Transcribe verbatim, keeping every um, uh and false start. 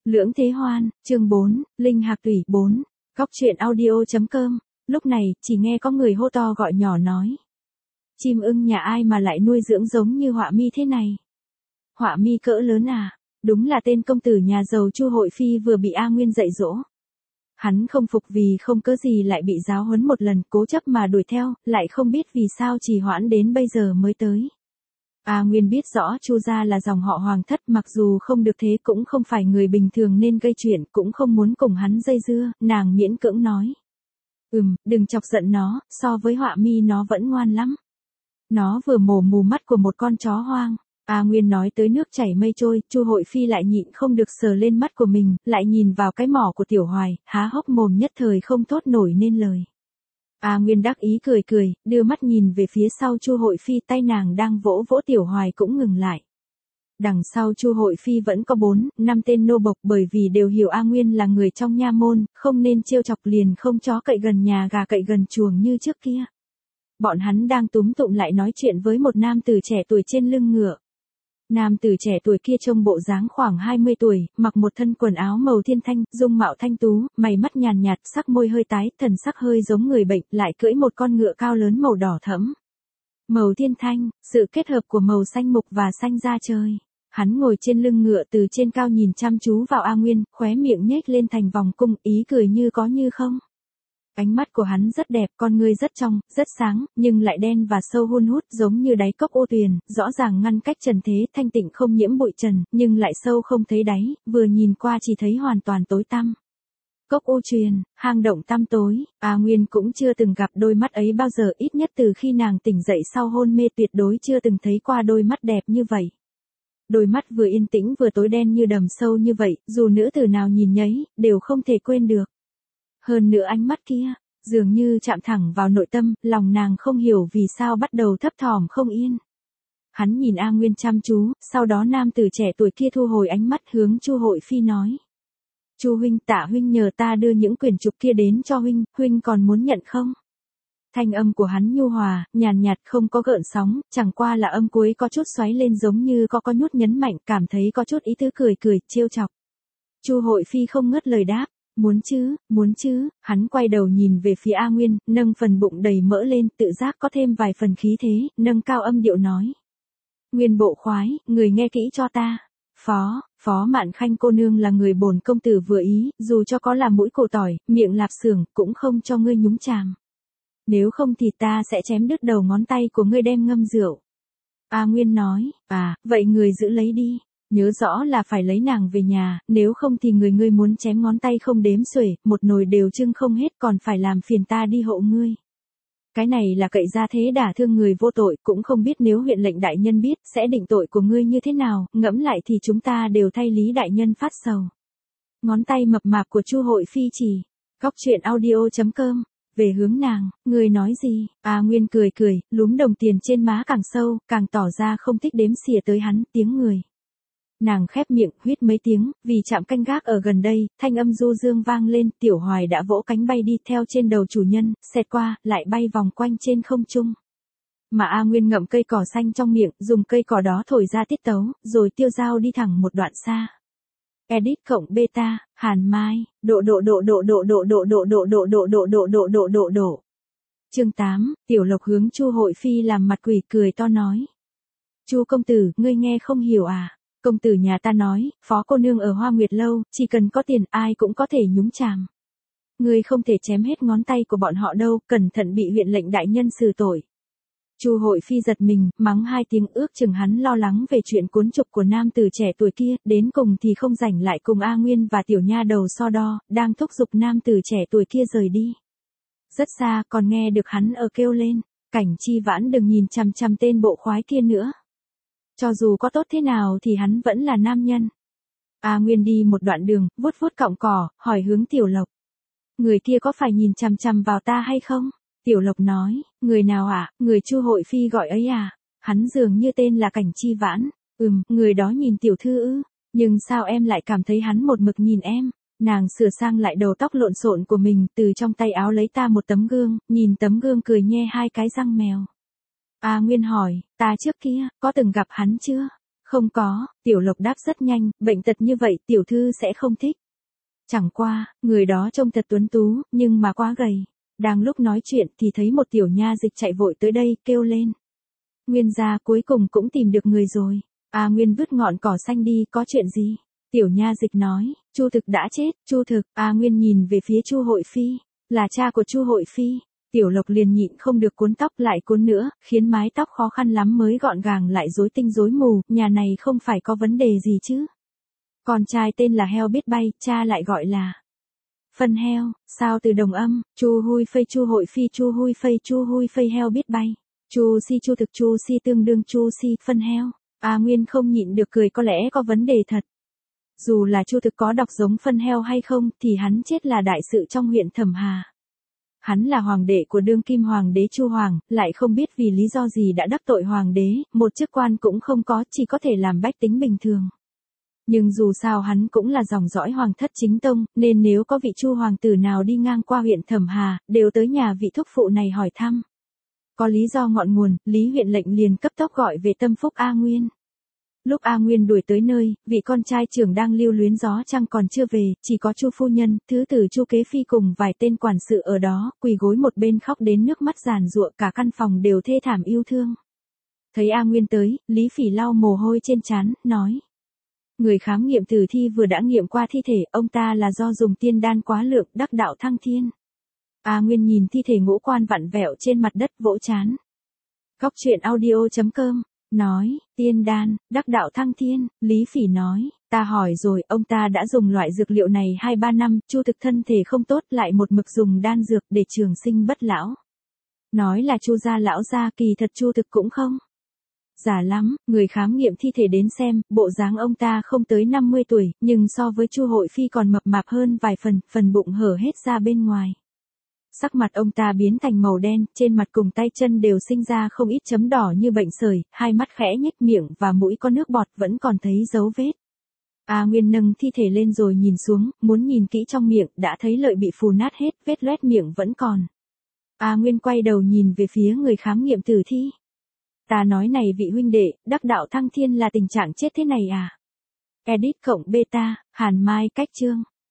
Lưỡng Thế Hoan, chương bốn, Linh Hạc Tủy bốn, Góc truyện audio.com, lúc này, chỉ nghe có người hô to gọi nhỏ nói. Chim ưng nhà ai mà lại nuôi dưỡng giống như Họa Mi thế này? Họa Mi cỡ lớn à? Đúng là tên công tử nhà giàu Chu Hội Phi vừa bị A Nguyên dạy dỗ. Hắn không phục vì không cớ gì lại bị giáo huấn một lần, cố chấp mà đuổi theo, lại không biết vì sao trì hoãn đến bây giờ mới tới. A Nguyên biết rõ Chu gia là dòng họ Hoàng thất, mặc dù không được thế cũng không phải người bình thường nên gây chuyện, cũng không muốn cùng hắn dây dưa, nàng miễn cưỡng nói. Ừm, đừng chọc giận nó, so với Họa Mi nó vẫn ngoan lắm. Nó vừa mổ mù mắt của một con chó hoang. A Nguyên nói tới nước chảy mây trôi, Chu Hội Phi lại nhịn không được sờ lên mắt của mình, lại nhìn vào cái mỏ của Tiểu Hoài, há hốc mồm nhất thời không thốt nổi nên lời. A Nguyên đắc ý cười cười, đưa mắt nhìn về phía sau Chu Hội Phi, tay nàng đang vỗ vỗ Tiểu Hoài cũng ngừng lại. Đằng sau Chu Hội Phi vẫn có bốn, năm tên nô bộc, bởi vì đều hiểu A Nguyên là người trong nha môn, không nên trêu chọc liền không chó cậy gần nhà gà cậy gần chuồng như trước kia. Bọn hắn đang túm tụm lại nói chuyện với một nam tử trẻ tuổi trên lưng ngựa. Nam tử trẻ tuổi kia trông bộ dáng khoảng hai mươi tuổi, mặc một thân quần áo màu thiên thanh, dung mạo thanh tú, mày mắt nhàn nhạt, sắc môi hơi tái, thần sắc hơi giống người bệnh, lại cưỡi một con ngựa cao lớn màu đỏ thẫm. Màu thiên thanh, sự kết hợp của màu xanh mục và xanh da trời. Hắn ngồi trên lưng ngựa từ trên cao nhìn chăm chú vào A Nguyên, khóe miệng nhếch lên thành vòng cung, ý cười như có như không. Ánh mắt của hắn rất đẹp, con ngươi rất trong, rất sáng, nhưng lại đen và sâu hun hút giống như đáy cốc ô tuyền, rõ ràng ngăn cách trần thế, thanh tịnh không nhiễm bụi trần, nhưng lại sâu không thấy đáy, vừa nhìn qua chỉ thấy hoàn toàn tối tăm. Cốc ô tuyền, hang động tăm tối, A Nguyên cũng chưa từng gặp đôi mắt ấy bao giờ, ít nhất từ khi nàng tỉnh dậy sau hôn mê tuyệt đối chưa từng thấy qua đôi mắt đẹp như vậy. Đôi mắt vừa yên tĩnh vừa tối đen như đầm sâu như vậy, dù nữ tử nào nhìn nhấy, đều không thể quên được. Hơn nữa ánh mắt kia, dường như chạm thẳng vào nội tâm, lòng nàng không hiểu vì sao bắt đầu thấp thỏm không yên. Hắn nhìn A Nguyên chăm chú, sau đó nam tử trẻ tuổi kia thu hồi ánh mắt hướng Chu Hội Phi nói. Chu huynh, Tạ huynh nhờ ta đưa những quyển trục kia đến cho huynh, huynh còn muốn nhận không? Thanh âm của hắn nhu hòa, nhàn nhạt không có gợn sóng, chẳng qua là âm cuối có chút xoáy lên giống như có có nhút nhấn mạnh, cảm thấy có chút ý tứ cười cười, trêu chọc. Chu Hội Phi không ngớt lời đáp. Muốn chứ, muốn chứ, hắn quay đầu nhìn về phía A Nguyên, nâng phần bụng đầy mỡ lên, tự giác có thêm vài phần khí thế, nâng cao âm điệu nói. Nguyên bộ khoái, người nghe kỹ cho ta. Phó, Phó Mạn Khanh cô nương là người bổn công tử vừa ý, dù cho có là mũi cổ tỏi, miệng lạp xưởng, cũng không cho ngươi nhúng chàm. Nếu không thì ta sẽ chém đứt đầu ngón tay của ngươi đem ngâm rượu. A Nguyên nói, à, vậy người giữ lấy đi. Nhớ rõ là phải lấy nàng về nhà, nếu không thì người ngươi muốn chém ngón tay không đếm xuể, một nồi đều trưng không hết còn phải làm phiền ta đi hộ ngươi. Cái này là cậy ra thế đả thương người vô tội, cũng không biết nếu huyện lệnh đại nhân biết, sẽ định tội của ngươi như thế nào, ngẫm lại thì chúng ta đều thay Lý đại nhân phát sầu. Ngón tay mập mạp của Chu Hội Phi chỉ, góc truyện audio.com, về hướng nàng, ngươi nói gì? A Nguyên cười cười, lúm đồng tiền trên má càng sâu, càng tỏ ra không thích đếm xỉa tới hắn, tiếng người. Nàng khép miệng, huýt mấy tiếng, vì chạm canh gác ở gần đây, thanh âm du dương vang lên, Tiểu Hoài đã vỗ cánh bay đi theo trên đầu chủ nhân, xẹt qua, lại bay vòng quanh trên không trung. Mà A Nguyên ngậm cây cỏ xanh trong miệng, dùng cây cỏ đó thổi ra tiết tấu, rồi tiêu dao đi thẳng một đoạn xa. Edit cộng beta, Hàn Mai, độ độ độ độ độ độ độ độ độ độ độ độ độ độ độ độ độ. Chương tám, Tiểu Lộc hướng Chu Hội Phi làm mặt quỷ cười to nói. Chu công tử, ngươi nghe không hiểu à? Công tử nhà ta nói, Phó cô nương ở Hoa Nguyệt lâu, chỉ cần có tiền ai cũng có thể nhúng chàm. Ngươi không thể chém hết ngón tay của bọn họ đâu, cẩn thận bị huyện lệnh đại nhân xử tội. Chu Hội Phi giật mình, mắng hai tiếng, ước chừng hắn lo lắng về chuyện cuốn trục của nam tử trẻ tuổi kia, đến cùng thì không rảnh lại cùng A Nguyên và tiểu nha đầu so đo, đang thúc giục nam tử trẻ tuổi kia rời đi. Rất xa, còn nghe được hắn ở kêu lên, Cảnh Chi Vãn đừng nhìn chằm chằm tên bộ khoái kia nữa. Cho dù có tốt thế nào thì hắn vẫn là nam nhân. A Nguyên đi một đoạn đường, vuốt vuốt cọng cỏ, hỏi hướng Tiểu Lộc. Người kia có phải nhìn chằm chằm vào ta hay không? Tiểu Lộc nói, người nào ạ, à? Người Chu Hội Phi gọi ấy à? Hắn dường như tên là Cảnh Chi Vãn. Ừm, người đó nhìn tiểu thư ư? Nhưng sao em lại cảm thấy hắn một mực nhìn em? Nàng sửa sang lại đầu tóc lộn xộn của mình, từ trong tay áo lấy ta một tấm gương, nhìn tấm gương cười nhe hai cái răng mèo. A Nguyên hỏi, ta trước kia, có từng gặp hắn chưa? Không có, Tiểu Lộc đáp rất nhanh, bệnh tật như vậy tiểu thư sẽ không thích. Chẳng qua, người đó trông thật tuấn tú, nhưng mà quá gầy. Đang lúc nói chuyện thì thấy một tiểu nha dịch chạy vội tới đây, kêu lên. Nguyên gia cuối cùng cũng tìm được người rồi. A Nguyên vứt ngọn cỏ xanh đi, có chuyện gì? Tiểu nha dịch nói, Chu Thực đã chết. Chu Thực, A Nguyên nhìn về phía Chu Hội Phi, là cha của Chu Hội Phi. Tiểu Lộc liền nhịn không được cuốn tóc lại cuốn nữa, khiến mái tóc khó khăn lắm mới gọn gàng lại rối tinh rối mù, nhà này không phải có vấn đề gì chứ? Con trai tên là Heo biết bay, cha lại gọi là Phân Heo, sao từ đồng âm, Chu Hui Phây Chu Hội Phi Chu Hui Phây Chu Hui Phây Heo biết bay. Chu Si Chu Thực Chu Si tương đương Chu Si Phân Heo. A Nguyên không nhịn được cười, có lẽ có vấn đề thật. Dù là Chu Thực có đọc giống Phân Heo hay không thì hắn chết là đại sự trong huyện Thẩm Hà. Hắn là hoàng đệ của đương kim hoàng đế Chu Hoàng, lại không biết vì lý do gì đã đắc tội hoàng đế, một chức quan cũng không có, chỉ có thể làm bách tính bình thường. Nhưng dù sao hắn cũng là dòng dõi hoàng thất chính tông, nên nếu có vị Chu hoàng tử nào đi ngang qua huyện Thẩm Hà, đều tới nhà vị thúc phụ này hỏi thăm. Có lý do ngọn nguồn, Lý huyện lệnh liền cấp tốc gọi về tâm phúc A Nguyên. Lúc A Nguyên đuổi tới nơi, vị con trai trưởng đang lưu luyến gió trăng còn chưa về, chỉ có Chu phu nhân, thứ tử Chu Kế Phi cùng vài tên quản sự ở đó, quỳ gối một bên khóc đến nước mắt giàn giụa, cả căn phòng đều thê thảm yêu thương. Thấy A Nguyên tới, Lý Phỉ lau mồ hôi trên trán, nói. Người khám nghiệm tử thi vừa đã nghiệm qua thi thể, ông ta là do dùng tiên đan quá lượng, đắc đạo thăng thiên. A Nguyên nhìn thi thể ngũ quan vặn vẹo trên mặt đất, vỗ trán. Góc truyện audio chấm com nói, tiên đan, đắc đạo thăng thiên. Lý Phỉ nói, ta hỏi rồi, ông ta đã dùng loại dược liệu này hai ba năm, Chu Thực thân thể không tốt lại một mực dùng đan dược để trường sinh bất lão. Nói là Chu gia lão gia, kỳ thật Chu Thực cũng không già lắm. Người khám nghiệm thi thể đến xem, bộ dáng ông ta không tới năm mươi tuổi, nhưng so với Chu Hội Phi còn mập mạp hơn vài phần, phần bụng hở hết ra bên ngoài. Sắc mặt ông ta biến thành màu đen, trên mặt cùng tay chân đều sinh ra không ít chấm đỏ như bệnh sởi, hai mắt khẽ nhếch miệng và mũi có nước bọt vẫn còn thấy dấu vết. A Nguyên nâng thi thể lên rồi nhìn xuống, muốn nhìn kỹ trong miệng, đã thấy lợi bị phù nát hết, vết loét miệng vẫn còn. A Nguyên quay đầu nhìn về phía người khám nghiệm tử thi. Ta nói này vị huynh đệ, đắc đạo thăng thiên là tình trạng chết thế này à? Edit cộng beta, Hàn Mai cách chương.